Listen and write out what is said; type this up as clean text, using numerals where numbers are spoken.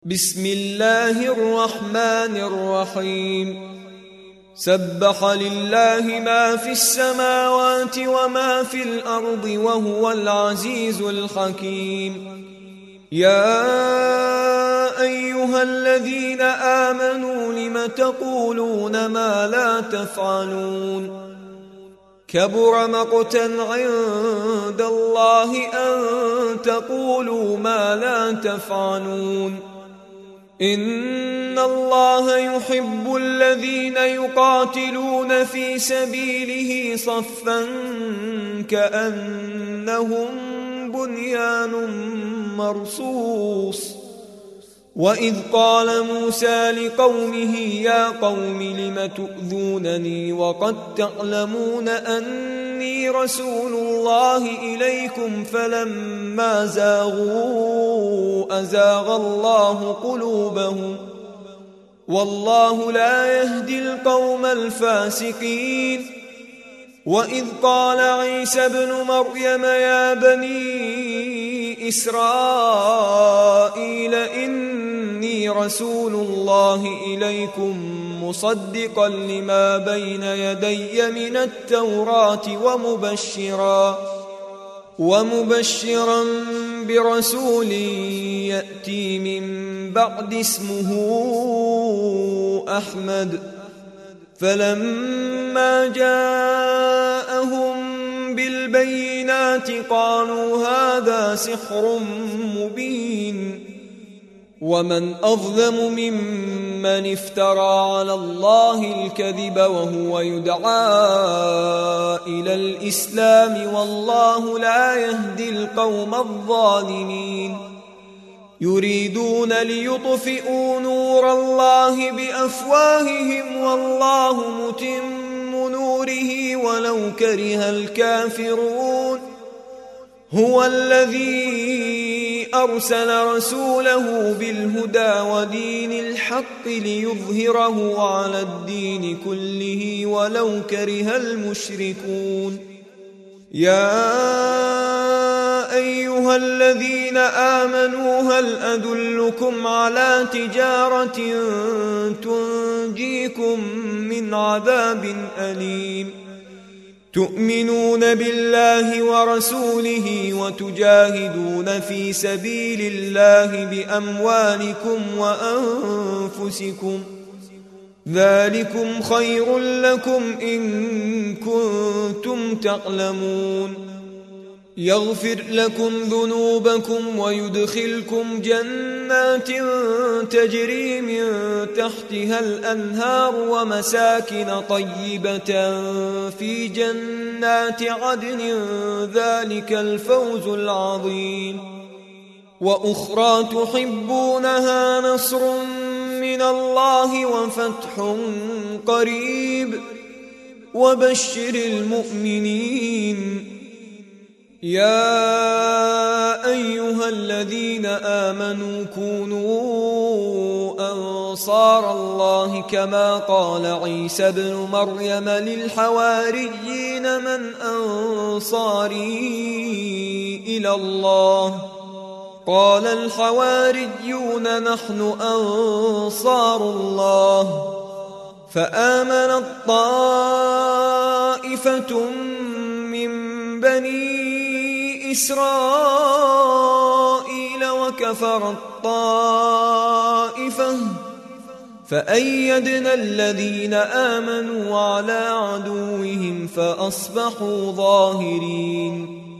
بسم الله الرحمن الرحيم. سبح لله ما في السماوات وما في الأرض وهو العزيز الحكيم. يا أيها الذين آمنوا لم تقولون ما لا تفعلون؟ كبر مقتا عند الله أن تقولوا ما لا تفعلون. إن الله يحب الذين يقاتلون في سبيله صفا كأنهم بنيان مرصوص. وإذ قال موسى لقومه يا قوم لم تؤذونني وقد تعلمون أني رسول الله إليكم فلما زاغوا أزاغ الله قلوبهم والله لا يهدي القوم الفاسقين. وإذ قال عيسى ابن مريم يا بني إسرائيل إني رسول الله إليكم مصدقا لما بين يدي من التوراة ومبشرا برسول يأتي من بعد اسمه أحمد. فلما جاءهم بالبينات قالوا هذا سحر مبين. ومن أظلم ممن افترى على الله الكذب وهو يدعى إلى الإسلام والله لا يهدي القوم الظالمين. يريدون ليطفئوا نور الله بأفواههم والله متم نوره ولو كره الكافرون. هو الذي أرسل رسوله بالهدى ودين الحق ليظهره على الدين كله ولو كره المشركون. يا أيها الذين آمنوا هل أدلكم على تجارة تنجيكم من عذاب أليم؟ تؤمنون بالله ورسوله وتجاهدون في سبيل الله بأموالكم وأنفسكم ذلكم خير لكم إن كنتم تعلمون. يغفر لكم ذنوبكم ويدخلكم جنات تجري من تحتها الأنهار ومساكن طيبة في جنات عدن ذلك الفوز العظيم. وأخرى تحبونها نصر من الله وفتح قريب وبشر المؤمنين. يا أيها الذين آمنوا كونوا أنصار الله كما قال عيسى ابن مريم للحواريين من أنصاري إلى الله؟ قال الحواريون نحن أنصار الله. فآمنت طائفة من بني إسرائيل وكفرت طائفة فأيدنا الذين آمنوا على عدوهم فأصبحوا ظاهرين.